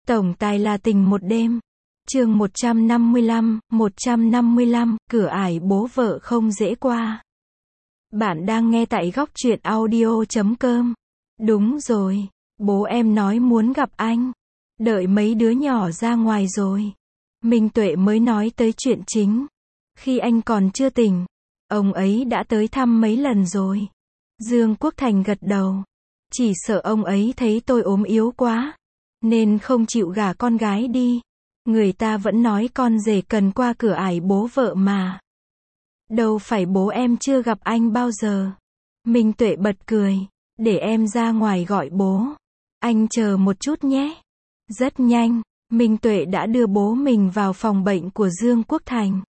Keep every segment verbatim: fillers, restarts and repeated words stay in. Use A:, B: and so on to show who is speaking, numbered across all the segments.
A: Tổng tài là tình một đêm. Chương một trăm năm mươi lăm, một trăm năm mươi lăm, cửa ải bố vợ không dễ qua. Bạn đang nghe tại góc truyện audio chấm com. Đúng rồi, bố em nói muốn gặp anh. Đợi mấy đứa nhỏ ra ngoài rồi, Minh Tuệ mới nói tới chuyện chính. Khi anh còn chưa tỉnh, ông ấy đã tới thăm mấy lần rồi. Dương Quốc Thành gật đầu. Chỉ sợ ông ấy thấy tôi ốm yếu quá, nên không chịu gả con gái đi. Người ta vẫn nói con rể cần qua cửa ải bố vợ mà. Đâu phải bố em chưa gặp anh bao giờ. Minh Tuệ bật cười. Để em ra ngoài gọi bố. Anh chờ một chút nhé. Rất nhanh, Minh Tuệ đã đưa bố mình vào phòng bệnh của Dương Quốc Thành.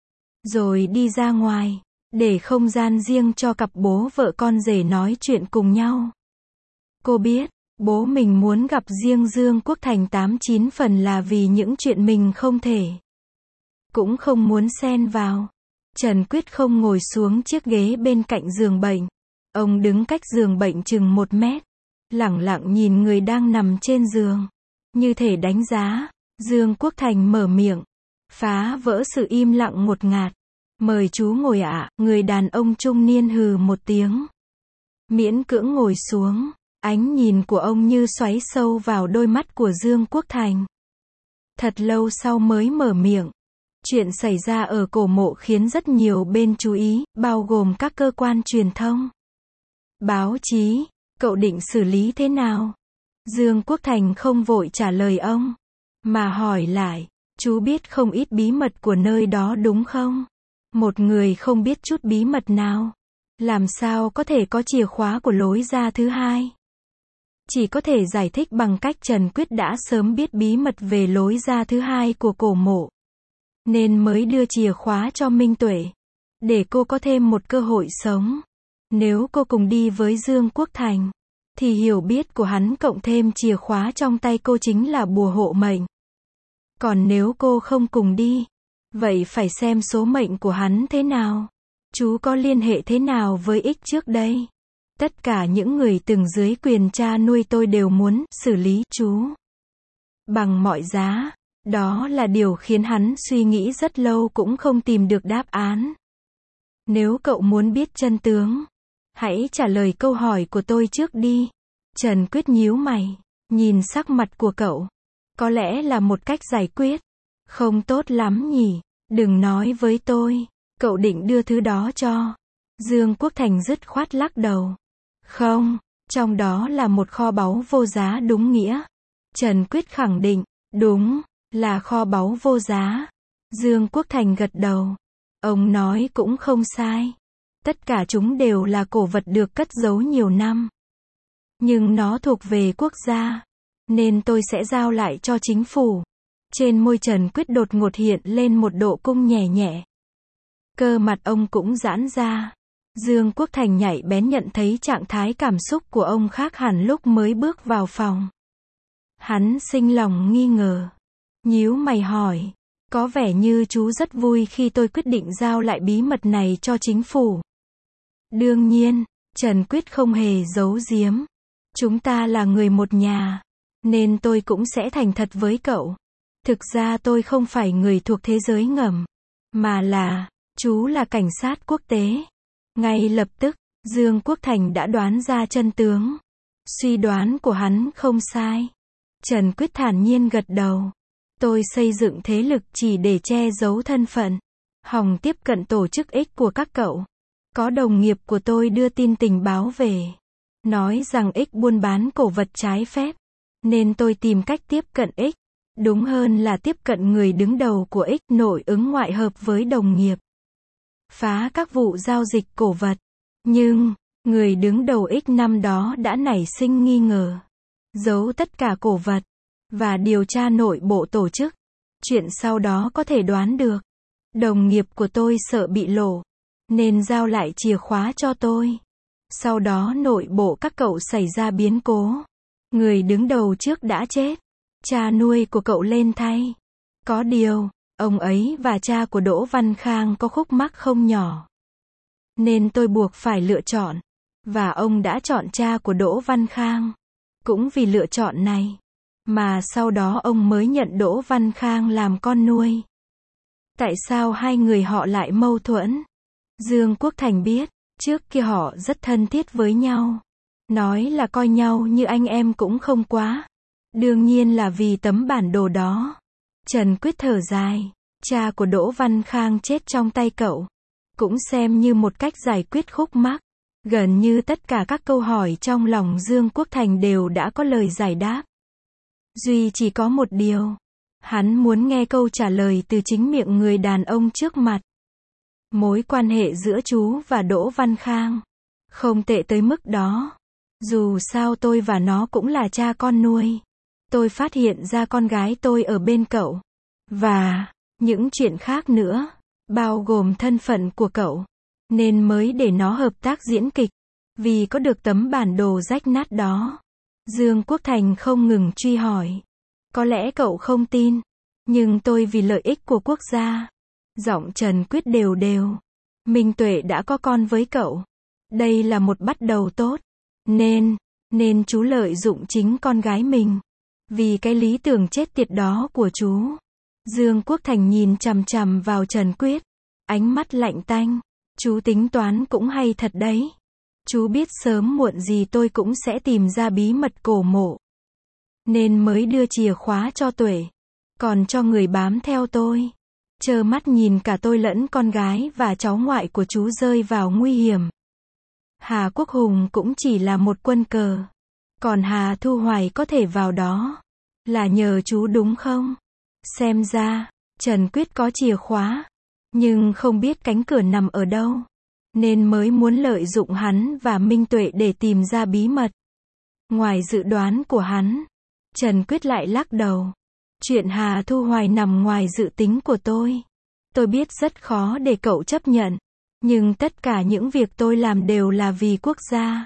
A: Rồi đi ra ngoài, để không gian riêng cho cặp bố vợ con rể nói chuyện cùng nhau. Cô biết, bố mình muốn gặp riêng Dương Quốc Thành tám chín phần là vì những chuyện mình không thể, cũng không muốn xen vào. Trần Quyết không ngồi xuống chiếc ghế bên cạnh giường bệnh. Ông đứng cách giường bệnh chừng một mét, lẳng lặng nhìn người đang nằm trên giường, như thể đánh giá. Dương Quốc Thành mở miệng, phá vỡ sự im lặng ngột ngạt. Mời chú ngồi ạ. Người đàn ông trung niên hừ một tiếng, miễn cưỡng ngồi xuống. Ánh nhìn của ông như xoáy sâu vào đôi mắt của Dương Quốc Thành. Thật lâu sau mới mở miệng. Chuyện xảy ra ở cổ mộ khiến rất nhiều bên chú ý, bao gồm các cơ quan truyền thông, báo chí. Cậu định xử lý thế nào? Dương Quốc Thành không vội trả lời ông, mà hỏi lại, chú biết không ít bí mật của nơi đó đúng không? Một người không biết chút bí mật nào, làm sao có thể có chìa khóa của lối ra thứ hai? Chỉ có thể giải thích bằng cách Trần Quyết đã sớm biết bí mật về lối ra thứ hai của cổ mộ, nên mới đưa chìa khóa cho Minh Tuệ, để cô có thêm một cơ hội sống. Nếu cô cùng đi với Dương Quốc Thành, thì hiểu biết của hắn cộng thêm chìa khóa trong tay cô chính là bùa hộ mệnh. Còn nếu cô không cùng đi, vậy phải xem số mệnh của hắn thế nào. Chú có liên hệ thế nào với X trước đây? Tất cả những người từng dưới quyền cha nuôi tôi đều muốn xử lý chú bằng mọi giá. Đó là điều khiến hắn suy nghĩ rất lâu cũng không tìm được đáp án. Nếu cậu muốn biết chân tướng, hãy trả lời câu hỏi của tôi trước đi. Trần Quyết nhíu mày, nhìn sắc mặt của cậu. Có lẽ là một cách giải quyết không tốt lắm nhỉ. Đừng nói với tôi, cậu định đưa thứ đó cho. Dương Quốc Thành dứt khoát lắc đầu. Không, trong đó là một kho báu vô giá đúng nghĩa. Trần Quyết khẳng định, đúng, là kho báu vô giá. Dương Quốc Thành gật đầu. Ông nói cũng không sai. Tất cả chúng đều là cổ vật được cất giấu nhiều năm. Nhưng nó thuộc về quốc gia, nên tôi sẽ giao lại cho chính phủ. Trên môi Trần Quyết đột ngột hiện lên một độ cung nhẹ nhẹ. Cơ mặt ông cũng giãn ra. Dương Quốc Thành nhạy bén nhận thấy trạng thái cảm xúc của ông khác hẳn lúc mới bước vào phòng. Hắn sinh lòng nghi ngờ, nhíu mày hỏi, có vẻ như chú rất vui khi tôi quyết định giao lại bí mật này cho chính phủ. Đương nhiên, Trần Quyết không hề giấu giếm. Chúng ta là người một nhà, nên tôi cũng sẽ thành thật với cậu. Thực ra tôi không phải người thuộc thế giới ngầm, mà là, chú là cảnh sát quốc tế. Ngay lập tức, Dương Quốc Thành đã đoán ra chân tướng. Suy đoán của hắn không sai. Trần Quyết thản nhiên gật đầu. Tôi xây dựng thế lực chỉ để che giấu thân phận, hòng tiếp cận tổ chức X của các cậu. Có đồng nghiệp của tôi đưa tin tình báo về, nói rằng X buôn bán cổ vật trái phép, nên tôi tìm cách tiếp cận X. Đúng hơn là tiếp cận người đứng đầu của X, nội ứng ngoại hợp với đồng nghiệp, phá các vụ giao dịch cổ vật. Nhưng, người đứng đầu X năm đó đã nảy sinh nghi ngờ, giấu tất cả cổ vật, và điều tra nội bộ tổ chức. Chuyện sau đó có thể đoán được. Đồng nghiệp của tôi sợ bị lộ, nên giao lại chìa khóa cho tôi. Sau đó nội bộ các cậu xảy ra biến cố. Người đứng đầu trước đã chết. Cha nuôi của cậu lên thay. Có điều, ông ấy và cha của Đỗ Văn Khang có khúc mắc không nhỏ, nên tôi buộc phải lựa chọn. Và ông đã chọn cha của Đỗ Văn Khang. Cũng vì lựa chọn này, Mà sau đó ông mới nhận Đỗ Văn Khang làm con nuôi. Tại sao hai người họ lại mâu thuẫn? Dương Quốc Thành biết, trước kia họ rất thân thiết với nhau. Nói là coi nhau như anh em cũng không quá. Đương nhiên là vì tấm bản đồ đó. Trần Quyết thở dài. Cha của Đỗ Văn Khang chết trong tay cậu. Cũng xem như một cách giải quyết khúc mắc. Gần như tất cả các câu hỏi trong lòng Dương Quốc Thành đều đã có lời giải đáp. Duy chỉ có một điều. Hắn muốn nghe câu trả lời từ chính miệng người đàn ông trước mặt. Mối quan hệ giữa chú và Đỗ Văn Khang không tệ tới mức đó. Dù sao tôi và nó cũng là cha con nuôi. Tôi phát hiện ra con gái tôi ở bên cậu. Và những chuyện khác nữa, bao gồm thân phận của cậu. Nên mới để nó hợp tác diễn kịch. Vì có được tấm bản đồ rách nát đó. Dương Quốc Thành không ngừng truy hỏi. Có lẽ cậu không tin. Nhưng tôi vì lợi ích của quốc gia. Giọng Trần Quyết đều đều. Minh Tuệ đã có con với cậu. Đây là một bắt đầu tốt. Nên, nên chú lợi dụng chính con gái mình. Vì cái lý tưởng chết tiệt đó của chú. Dương Quốc Thành nhìn chằm chằm vào Trần Quyết. Ánh mắt lạnh tanh. Chú tính toán cũng hay thật đấy. Chú biết sớm muộn gì tôi cũng sẽ tìm ra bí mật cổ mộ. Nên mới đưa chìa khóa cho Tuệ. Còn cho người bám theo tôi. Trơ mắt nhìn cả tôi lẫn con gái và cháu ngoại của chú rơi vào nguy hiểm. Hà Quốc Hùng cũng chỉ là một quân cờ. Còn Hà Thu Hoài có thể vào đó. Là nhờ chú đúng không? Xem ra, Trần Quyết có chìa khóa. Nhưng không biết cánh cửa nằm ở đâu. Nên mới muốn lợi dụng hắn và Minh Tuệ để tìm ra bí mật. Ngoài dự đoán của hắn, Trần Quyết lại lắc đầu. Chuyện Hà Thu Hoài nằm ngoài dự tính của tôi. Tôi biết rất khó để cậu chấp nhận. Nhưng tất cả những việc tôi làm đều là vì quốc gia.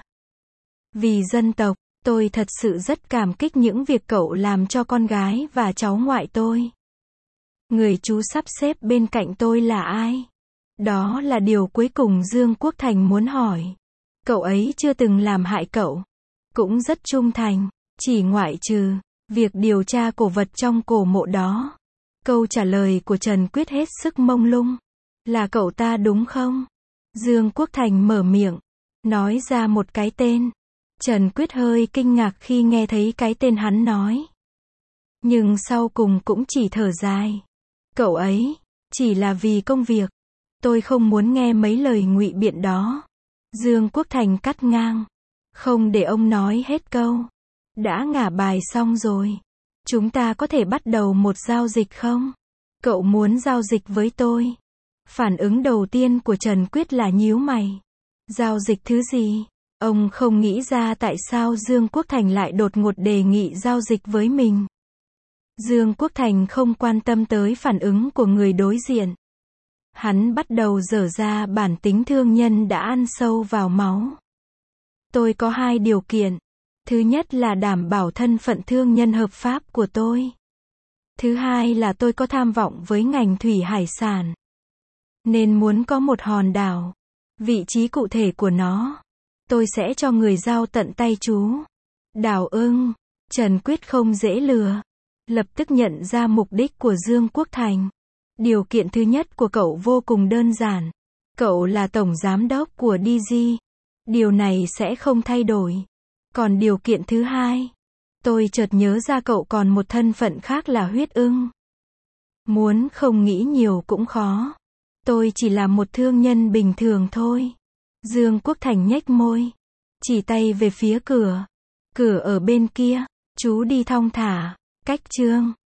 A: Vì dân tộc, tôi thật sự rất cảm kích những việc cậu làm cho con gái và cháu ngoại tôi. Người chú sắp xếp bên cạnh tôi là ai? Đó là điều cuối cùng Dương Quốc Thành muốn hỏi. Cậu ấy chưa từng làm hại cậu. Cũng rất trung thành. Chỉ ngoại trừ việc điều tra cổ vật trong cổ mộ đó. Câu trả lời của Trần Quyết hết sức mông lung. Là cậu ta đúng không? Dương Quốc Thành mở miệng. Nói ra một cái tên. Trần Quyết hơi kinh ngạc khi nghe thấy cái tên hắn nói. Nhưng sau cùng cũng chỉ thở dài. Cậu ấy, chỉ là vì công việc. Tôi không muốn nghe mấy lời ngụy biện đó. Dương Quốc Thành cắt ngang. Không để ông nói hết câu. Đã ngả bài xong rồi. Chúng ta có thể bắt đầu một giao dịch không? Cậu muốn giao dịch với tôi. Phản ứng đầu tiên của Trần Quyết là nhíu mày. Giao dịch thứ gì? Ông không nghĩ ra tại sao Dương Quốc Thành lại đột ngột đề nghị giao dịch với mình. Dương Quốc Thành không quan tâm tới phản ứng của người đối diện. Hắn bắt đầu dở ra bản tính thương nhân đã ăn sâu vào máu. Tôi có hai điều kiện. Thứ nhất là đảm bảo thân phận thương nhân hợp pháp của tôi. Thứ hai là tôi có tham vọng với ngành thủy hải sản. Nên muốn có một hòn đảo. Vị trí cụ thể của nó, tôi sẽ cho người giao tận tay chú. Đảo ưng. Trần Quyết không dễ lừa. Lập tức nhận ra mục đích của Dương Quốc Thành. Điều kiện thứ nhất của cậu vô cùng đơn giản. Cậu là tổng giám đốc của đê giê. Điều này sẽ không thay đổi. Còn điều kiện thứ hai, tôi chợt nhớ ra cậu còn một thân phận khác là huyết ưng. Muốn không nghĩ nhiều cũng khó. Tôi chỉ là một thương nhân bình thường thôi. Dương Quốc Thành nhếch môi. Chỉ tay về phía cửa. Cửa ở bên kia. Chú đi thong thả. Cách chương.